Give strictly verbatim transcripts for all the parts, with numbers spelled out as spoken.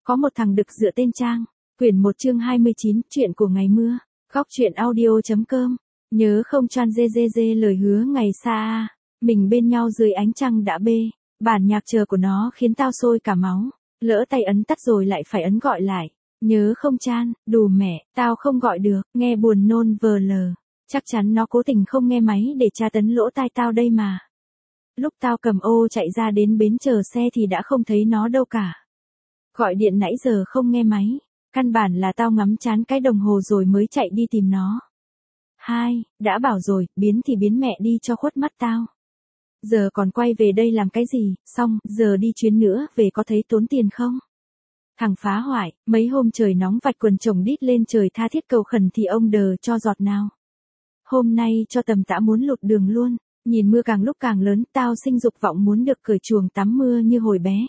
Có một thằng đực dựa tên Trang. Quyển một chương hai mươi chín, chuyện của ngày mưa. Góc truyện audio.com. Nhớ không choan dê dê dê lời hứa ngày xa. Mình bên nhau dưới ánh trăng đã bê. Bản nhạc chờ của nó khiến tao sôi cả máu. Lỡ tay ấn tắt rồi lại phải ấn gọi lại. Nhớ không Chan, đù mẹ, tao không gọi được, nghe buồn nôn vờ lờ. Chắc chắn nó cố tình không nghe máy để tra tấn lỗ tai tao đây mà. Lúc tao cầm ô chạy ra đến bến chờ xe thì đã không thấy nó đâu cả. Gọi điện nãy giờ không nghe máy. Căn bản là tao ngắm chán cái đồng hồ rồi mới chạy đi tìm nó. Hai, đã bảo rồi, biến thì biến mẹ đi cho khuất mắt tao. Giờ còn quay về đây làm cái gì, xong, giờ đi chuyến nữa, về có thấy tốn tiền không? Thằng phá hoại, mấy hôm trời nóng vạch quần chồng đít lên trời tha thiết cầu khẩn thì ông đờ cho giọt nào. Hôm nay cho tầm tã muốn lụt đường luôn, nhìn mưa càng lúc càng lớn, tao sinh dục vọng muốn được cởi chuồng tắm mưa như hồi bé.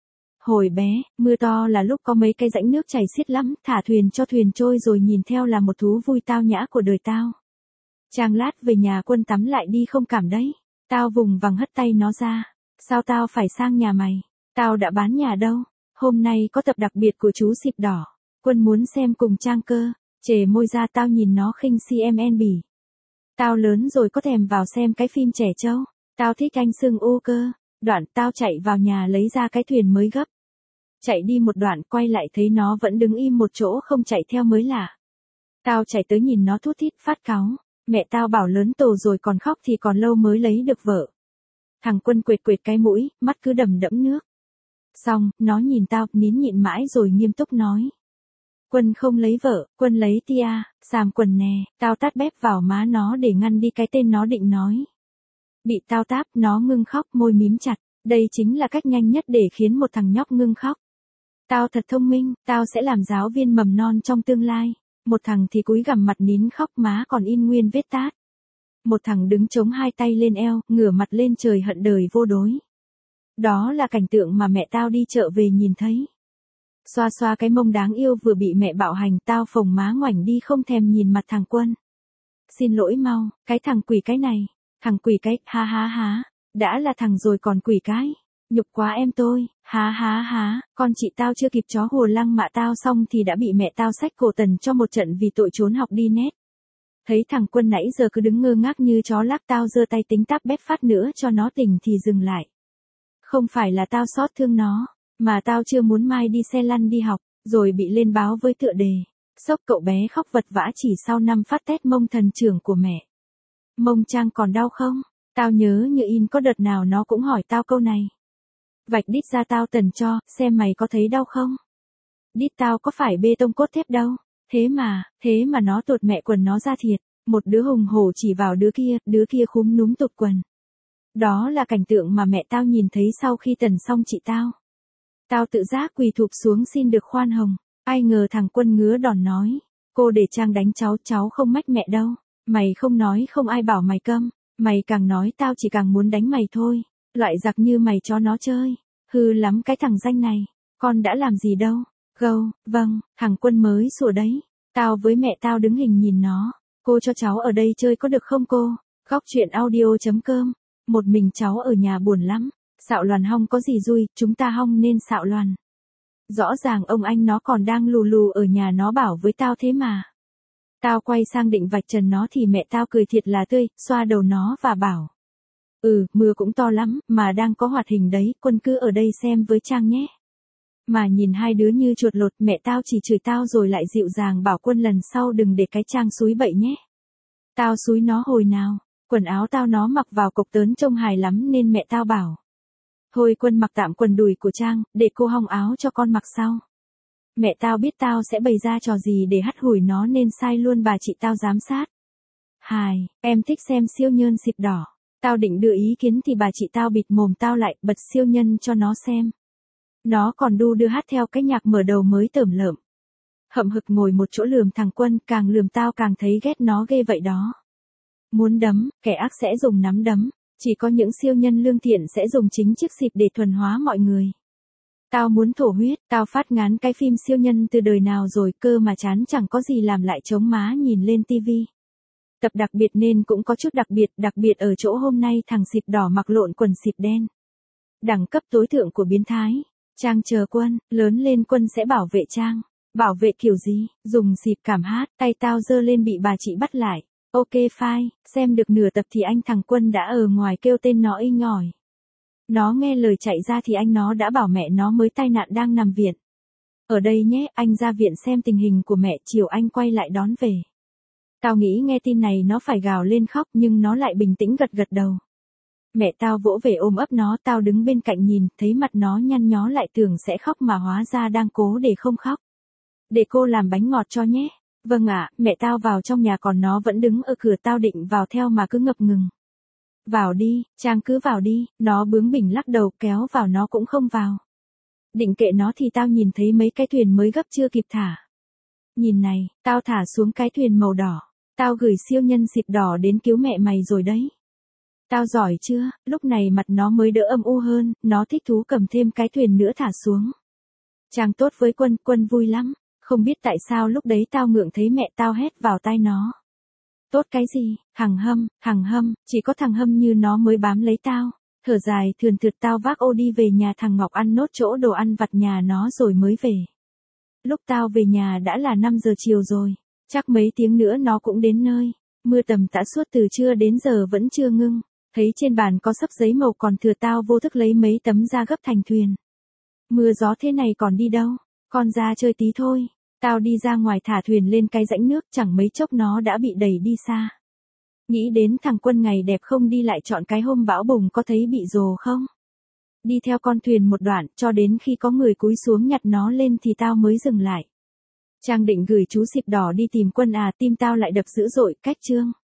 Hồi bé, mưa to là lúc có mấy cái rãnh nước chảy xiết lắm, thả thuyền cho thuyền trôi rồi nhìn theo là một thú vui tao nhã của đời tao. Chàng lát về nhà Quân tắm lại đi không cảm đấy. Tao vùng vằng hất tay nó ra. Sao tao phải sang nhà mày? Tao đã bán nhà đâu. Hôm nay có tập đặc biệt của chú xịp đỏ. Quân muốn xem cùng Trang cơ. Chề môi ra tao nhìn nó khinh xê em en bỉ. Tao lớn rồi có thèm vào xem cái phim trẻ trâu. Tao thích anh Sương ô cơ. Đoạn tao chạy vào nhà lấy ra cái thuyền mới gấp. Chạy đi một đoạn quay lại thấy nó vẫn đứng im một chỗ không chạy theo mới lạ. Tao chạy tới nhìn nó thút thít phát cáu. Mẹ tao bảo lớn tổ rồi còn khóc thì còn lâu mới lấy được vợ. Thằng Quân quệt quệt cái mũi, mắt cứ đầm đẫm nước. Xong, nó nhìn tao, nín nhịn mãi rồi nghiêm túc nói. Quân không lấy vợ, Quân lấy tia, xàm quần nè, tao tát bép vào má nó để ngăn đi cái tên nó định nói. Bị tao táp, nó ngưng khóc, môi mím chặt, đây chính là cách nhanh nhất để khiến một thằng nhóc ngưng khóc. Tao thật thông minh, tao sẽ làm giáo viên mầm non trong tương lai. Một thằng thì cúi gằm mặt nín khóc má còn in nguyên vết tát. Một thằng đứng chống hai tay lên eo, ngửa mặt lên trời hận đời vô đối. Đó là cảnh tượng mà mẹ tao đi chợ về nhìn thấy. Xoa xoa cái mông đáng yêu vừa bị mẹ bạo hành, tao phồng má ngoảnh đi không thèm nhìn mặt thằng Quân. Xin lỗi mau, cái thằng quỷ cái này, thằng quỷ cái, ha ha ha, đã là thằng rồi còn quỷ cái. Nhục quá em tôi, há há há, con chị tao chưa kịp chó hùa lăng mạ tao xong thì đã bị mẹ tao xách cổ tần cho một trận vì tội trốn học đi nét. Thấy thằng Quân nãy giờ cứ đứng ngơ ngác như chó lác, tao giơ tay tính táp bép phát nữa cho nó tỉnh thì dừng lại. Không phải là tao xót thương nó, mà tao chưa muốn mai đi xe lăn đi học, rồi bị lên báo với tựa đề. Sốc cậu bé khóc vật vã chỉ sau năm phát tét mông thần trưởng của mẹ. Mông Trang còn đau không? Tao nhớ như in có đợt nào nó cũng hỏi tao câu này. Vạch đít ra tao tần cho, xem mày có thấy đau không? Đít tao có phải bê tông cốt thép đâu. Thế mà, thế mà nó tuột mẹ quần nó ra thiệt. Một đứa hùng hổ chỉ vào đứa kia, đứa kia khúm núm tụt quần. Đó là cảnh tượng mà mẹ tao nhìn thấy sau khi tần xong chị tao. Tao tự giác quỳ thụp xuống xin được khoan hồng. Ai ngờ thằng Quân ngứa đòn nói. Cô để Trang đánh cháu, cháu không mách mẹ đâu. Mày không nói không ai bảo mày câm. Mày càng nói tao chỉ càng muốn đánh mày thôi. Loại giặc như mày cho nó chơi. Hư lắm cái thằng danh này. Con đã làm gì đâu. Gâu, vâng, thằng Quân mới sủa đấy. Tao với mẹ tao đứng hình nhìn nó. Cô cho cháu ở đây chơi có được không cô? Góc truyện audio.com. Một mình cháu ở nhà buồn lắm. Xạo loàn hong có gì vui, chúng ta hong nên xạo loàn. Rõ ràng ông anh nó còn đang lù lù ở nhà nó bảo với tao thế mà. Tao quay sang định vạch trần nó thì mẹ tao cười thiệt là tươi, xoa đầu nó và bảo. Ừ, mưa cũng to lắm, mà đang có hoạt hình đấy, Quân cứ ở đây xem với Trang nhé. Mà nhìn hai đứa như chuột lột, mẹ tao chỉ chửi tao rồi lại dịu dàng bảo Quân lần sau đừng để cái Trang xúi bậy nhé. Tao xúi nó hồi nào, quần áo tao nó mặc vào cộc tớn trông hài lắm nên mẹ tao bảo. Thôi Quân mặc tạm quần đùi của Trang, để cô hong áo cho con mặc sau. Mẹ tao biết tao sẽ bày ra trò gì để hắt hủi nó nên sai luôn bà chị tao giám sát. Hài, em thích xem siêu nhân xịp đỏ. Tao định đưa ý kiến thì bà chị tao bịt mồm tao lại, bật siêu nhân cho nó xem. Nó còn đu đưa hát theo cái nhạc mở đầu mới tởm lợm. Hậm hực ngồi một chỗ lườm thằng Quân, càng lườm tao càng thấy ghét nó ghê vậy đó. Muốn đấm, kẻ ác sẽ dùng nắm đấm, chỉ có những siêu nhân lương thiện sẽ dùng chính chiếc xịp để thuần hóa mọi người. Tao muốn thổ huyết, tao phát ngán cái phim siêu nhân từ đời nào rồi cơ mà chán chẳng có gì làm lại chống má nhìn lên tivi. Tập đặc biệt nên cũng có chút đặc biệt, đặc biệt ở chỗ hôm nay thằng xịp đỏ mặc lộn quần xịp đen. Đẳng cấp tối thượng của biến thái. Trang chờ Quân, lớn lên Quân sẽ bảo vệ Trang. Bảo vệ kiểu gì, dùng xịp cảm hát, tay tao giơ lên bị bà chị bắt lại. Ok fine, xem được nửa tập thì anh thằng Quân đã ở ngoài kêu tên nó inh ỏi. Nó nghe lời chạy ra thì anh nó đã bảo mẹ nó mới tai nạn đang nằm viện. Ở đây nhé, anh ra viện xem tình hình của mẹ, chiều anh quay lại đón về. Tao nghĩ nghe tin này nó phải gào lên khóc nhưng nó lại bình tĩnh gật gật đầu. Mẹ tao vỗ về ôm ấp nó, tao đứng bên cạnh nhìn, thấy mặt nó nhăn nhó lại tưởng sẽ khóc mà hóa ra đang cố để không khóc. Để cô làm bánh ngọt cho nhé. Vâng ạ, mẹ tao vào trong nhà còn nó vẫn đứng ở cửa, tao định vào theo mà cứ ngập ngừng. Vào đi, Trang cứ vào đi, nó bướng bỉnh lắc đầu, kéo vào nó cũng không vào. Định kệ nó thì tao nhìn thấy mấy cái thuyền mới gấp chưa kịp thả. Nhìn này, tao thả xuống cái thuyền màu đỏ. Tao gửi siêu nhân xịp đỏ đến cứu mẹ mày rồi đấy. Tao giỏi chưa, lúc này mặt nó mới đỡ âm u hơn, nó thích thú cầm thêm cái thuyền nữa thả xuống. Trang tốt với Quân, Quân vui lắm. Không biết tại sao lúc đấy tao ngượng thấy mẹ tao hét vào tai nó. Tốt cái gì, thằng Hâm, thằng Hâm, chỉ có thằng Hâm như nó mới bám lấy tao. Thở dài thườn thượt tao vác ô đi về nhà thằng Ngọc ăn nốt chỗ đồ ăn vặt nhà nó rồi mới về. Lúc tao về nhà đã là năm giờ chiều rồi, chắc mấy tiếng nữa nó cũng đến nơi. Mưa tầm tã suốt từ trưa đến giờ vẫn chưa ngưng. Thấy trên bàn có xấp giấy màu còn thừa, tao vô thức lấy mấy tấm ra gấp thành thuyền. Mưa gió thế này còn đi đâu, con ra chơi tí thôi. Tao đi ra ngoài thả thuyền lên cái rãnh nước, chẳng mấy chốc nó đã bị đẩy đi xa. Nghĩ đến thằng Quân ngày đẹp không đi lại chọn cái hôm bão bùng, có thấy bị rồ không? Đi theo con thuyền một đoạn, cho đến khi có người cúi xuống nhặt nó lên thì tao mới dừng lại. Trang định gửi chú xịp đỏ đi tìm Quân à, tim tao lại đập dữ dội, cách Trương.